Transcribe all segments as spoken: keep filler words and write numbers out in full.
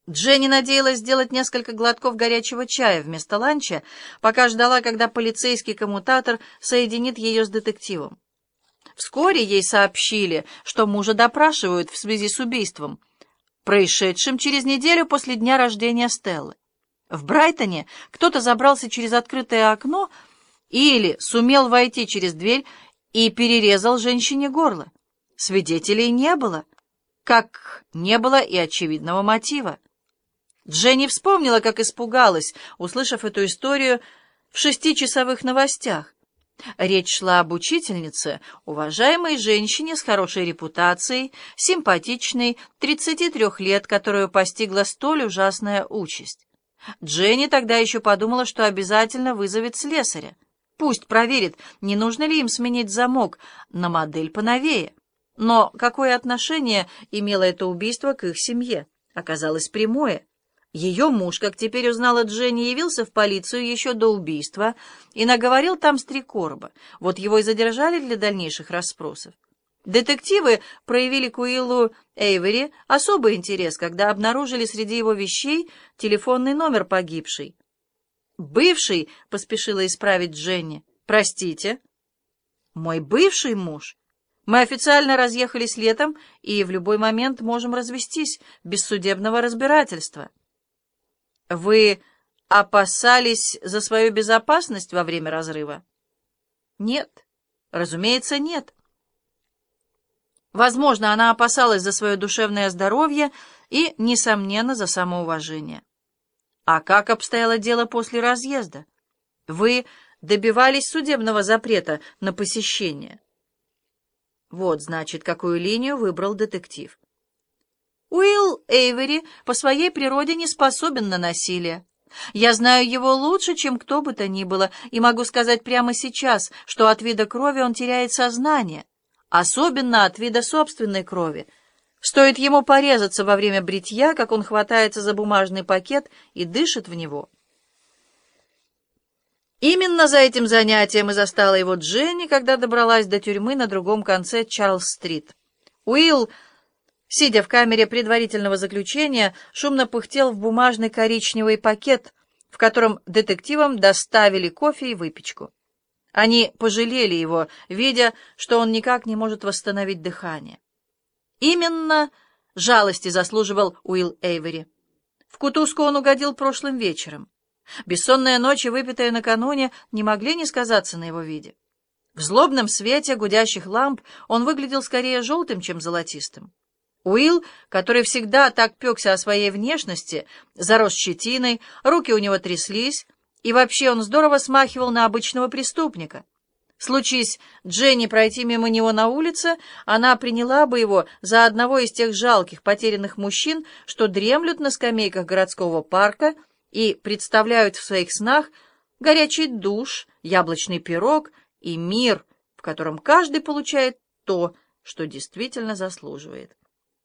Дженни надеялась сделать несколько глотков горячего чая вместо ланча, пока ждала, когда полицейский коммутатор соединит ее с детективом. Вскоре ей сообщили, что мужа допрашивают в связи с убийством, происшедшим через неделю после дня рождения Стеллы. В Брайтоне кто-то забрался через открытое окно или сумел войти через дверь и перерезал женщине горло. Свидетелей не было, как не было и очевидного мотива. Дженни вспомнила, как испугалась, услышав эту историю в шестичасовых новостях. Речь шла об учительнице, уважаемой женщине с хорошей репутацией, симпатичной, тридцати трёх лет, которую постигла столь ужасная участь. Дженни тогда еще подумала, что обязательно вызовет слесаря. Пусть проверит, не нужно ли им сменить замок на модель поновее. Но какое отношение имело это убийство к их семье? Оказалось прямое. Ее муж, как теперь узнала Дженни, явился в полицию еще до убийства и наговорил там с три короба. Вот его и задержали для дальнейших расспросов. Детективы проявили к Уиллу Эйвери особый интерес, когда обнаружили среди его вещей телефонный номер погибшей. «Бывший», — поспешила исправить Дженни. «Простите». «Мой бывший муж. Мы официально разъехались летом и в любой момент можем развестись без судебного разбирательства». «Вы опасались за свою безопасность во время разрыва?» «Нет, разумеется, нет». Возможно, она опасалась за свое душевное здоровье и, несомненно, за самоуважение. А как обстояло дело после разъезда? Вы добивались судебного запрета на посещение? Вот, значит, какую линию выбрал детектив. Уилл Эйвери по своей природе не способен на насилие. Я знаю его лучше, чем кто бы то ни было, и могу сказать прямо сейчас, что от вида крови он теряет сознание, особенно от вида собственной крови. Стоит ему порезаться во время бритья, как он хватается за бумажный пакет и дышит в него. Именно за этим занятием и застала его Дженни, когда добралась до тюрьмы на другом конце Чарльз-стрит. Уилл, сидя в камере предварительного заключения, шумно пыхтел в бумажный коричневый пакет, в котором детективам доставили кофе и выпечку. Они пожалели его, видя, что он никак не может восстановить дыхание. Именно жалости заслуживал Уилл Эйвери. В кутузку он угодил прошлым вечером. Бессонные ночи, выпитые накануне, не могли не сказаться на его виде. В злобном свете гудящих ламп он выглядел скорее желтым, чем золотистым. Уилл, который всегда так пекся о своей внешности, зарос щетиной, руки у него тряслись, и вообще он здорово смахивал на обычного преступника. Случись Дженни пройти мимо него на улице, она приняла бы его за одного из тех жалких потерянных мужчин, что дремлют на скамейках городского парка и представляют в своих снах горячий душ, яблочный пирог и мир, в котором каждый получает то, что действительно заслуживает.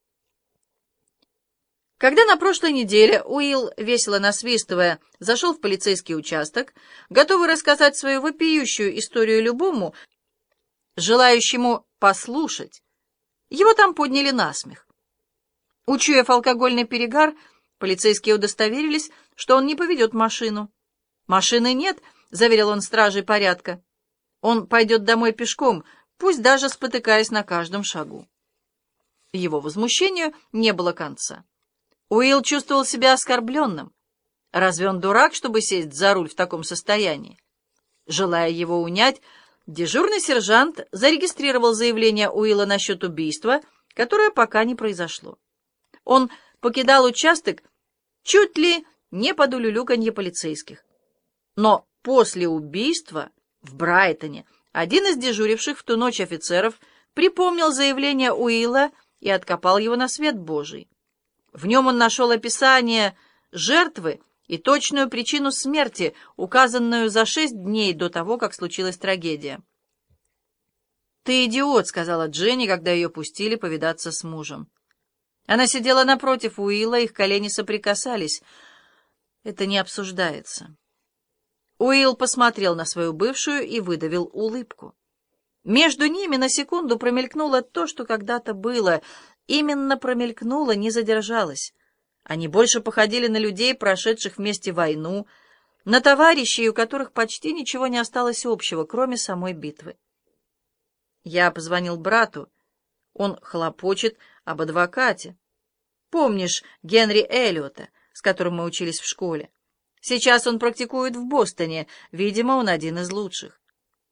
Когда на прошлой неделе Уилл, весело насвистывая, зашел в полицейский участок, готовый рассказать свою вопиющую историю любому, желающему послушать, его там подняли на смех. Учуяв алкогольный перегар, полицейские удостоверились, что он не поведет машину. «Машины нет», — заверил он стражей порядка. «Он пойдет домой пешком, пусть даже спотыкаясь на каждом шагу». Его возмущению не было конца. Уилл чувствовал себя оскорбленным. Разве он дурак, чтобы сесть за руль в таком состоянии? Желая его унять, дежурный сержант зарегистрировал заявление Уилла насчет убийства, которое пока не произошло. Он покидал участок чуть ли не под улюлюканье полицейских. Но после убийства в Брайтоне один из дежуривших в ту ночь офицеров припомнил заявление Уилла и откопал его на свет Божий. В нем он нашел описание жертвы и точную причину смерти, указанную за шесть дней до того, как случилась трагедия. «Ты идиот», — сказала Дженни, когда ее пустили повидаться с мужем. Она сидела напротив Уилла, их колени соприкасались. «Это не обсуждается». Уилл посмотрел на свою бывшую и выдавил улыбку. Между ними на секунду промелькнуло то, что когда-то было. Именно промелькнуло, не задержалось. Они больше походили на людей, прошедших вместе войну, на товарищей, у которых почти ничего не осталось общего, кроме самой битвы. Я позвонил брату. Он хлопочет об адвокате. Помнишь Генри Эллиота, с которым мы учились в школе? Сейчас он практикует в Бостоне. Видимо, он один из лучших.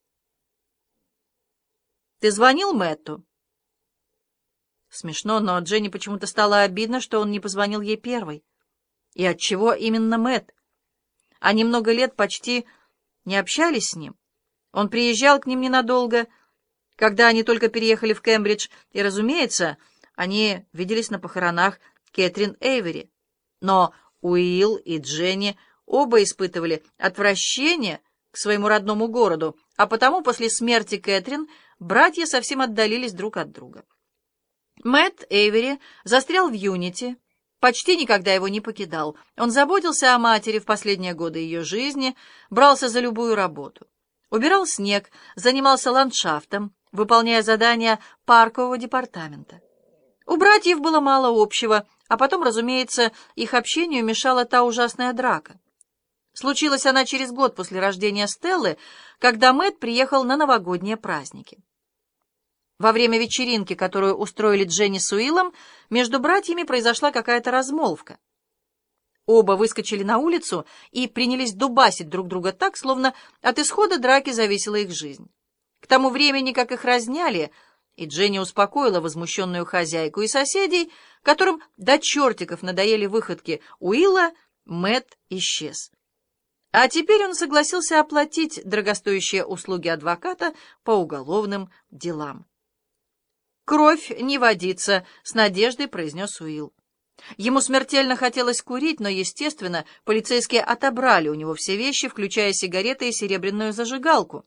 Ты звонил Мэтту? Смешно, но Дженни почему-то стало обидно, что он не позвонил ей первой. И отчего именно Мэтт? Они много лет почти не общались с ним. Он приезжал к ним ненадолго, когда они только переехали в Кембридж, и, разумеется, они виделись на похоронах Кэтрин Эйвери. Но Уилл и Дженни оба испытывали отвращение к своему родному городу, а потому после смерти Кэтрин братья совсем отдалились друг от друга. Мэтт Эйвери застрял в Юнити, почти никогда его не покидал. Он заботился о матери в последние годы ее жизни, брался за любую работу. Убирал снег, занимался ландшафтом, выполняя задания паркового департамента. У братьев было мало общего, а потом, разумеется, их общению мешала та ужасная драка. Случилась она через год после рождения Стеллы, когда Мэтт приехал на новогодние праздники. Во время вечеринки, которую устроили Дженни с Уиллом, между братьями произошла какая-то размолвка. Оба выскочили на улицу и принялись дубасить друг друга так, словно от исхода драки зависела их жизнь. К тому времени, как их разняли, и Дженни успокоила возмущенную хозяйку и соседей, которым до чертиков надоели выходки Уилла, Мэтт исчез. А теперь он согласился оплатить дорогостоящие услуги адвоката по уголовным делам. «Кровь не водится», — с надеждой произнес Уилл. Ему смертельно хотелось курить, но, естественно, полицейские отобрали у него все вещи, включая сигареты и серебряную зажигалку.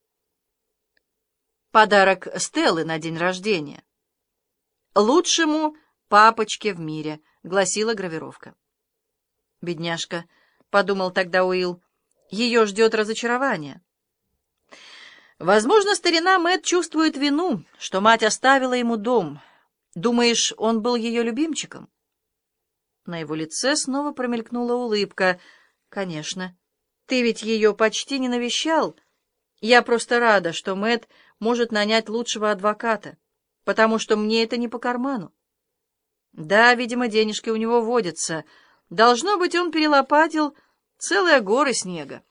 Подарок Стеллы на день рождения. «Лучшему папочке в мире», — гласила гравировка. «Бедняжка», — подумал тогда Уилл, — «ее ждет разочарование». Возможно, старина Мэтт чувствует вину, что мать оставила ему дом. Думаешь, он был ее любимчиком? На его лице снова промелькнула улыбка. «Конечно. Ты ведь ее почти не навещал. Я просто рада, что Мэтт может нанять лучшего адвоката, потому что мне это не по карману. Да, видимо, денежки у него водятся. Должно быть, он перелопатил целые горы снега».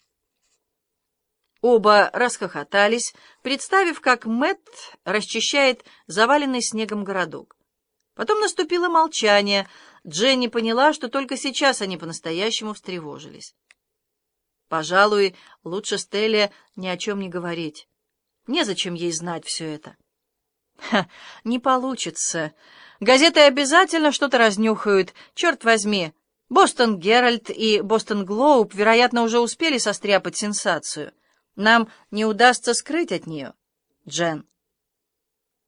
Оба расхохотались, представив, как Мэтт расчищает заваленный снегом городок. Потом наступило молчание. Дженни поняла, что только сейчас они по-настоящему встревожились. Пожалуй, лучше Стелле ни о чем не говорить. Незачем ей знать все это. Ха, не получится. Газеты обязательно что-то разнюхают. Черт возьми, Бостон Геральд и Бостон Глоуб, вероятно, уже успели состряпать сенсацию. Нам не удастся скрыть от нее, Джен.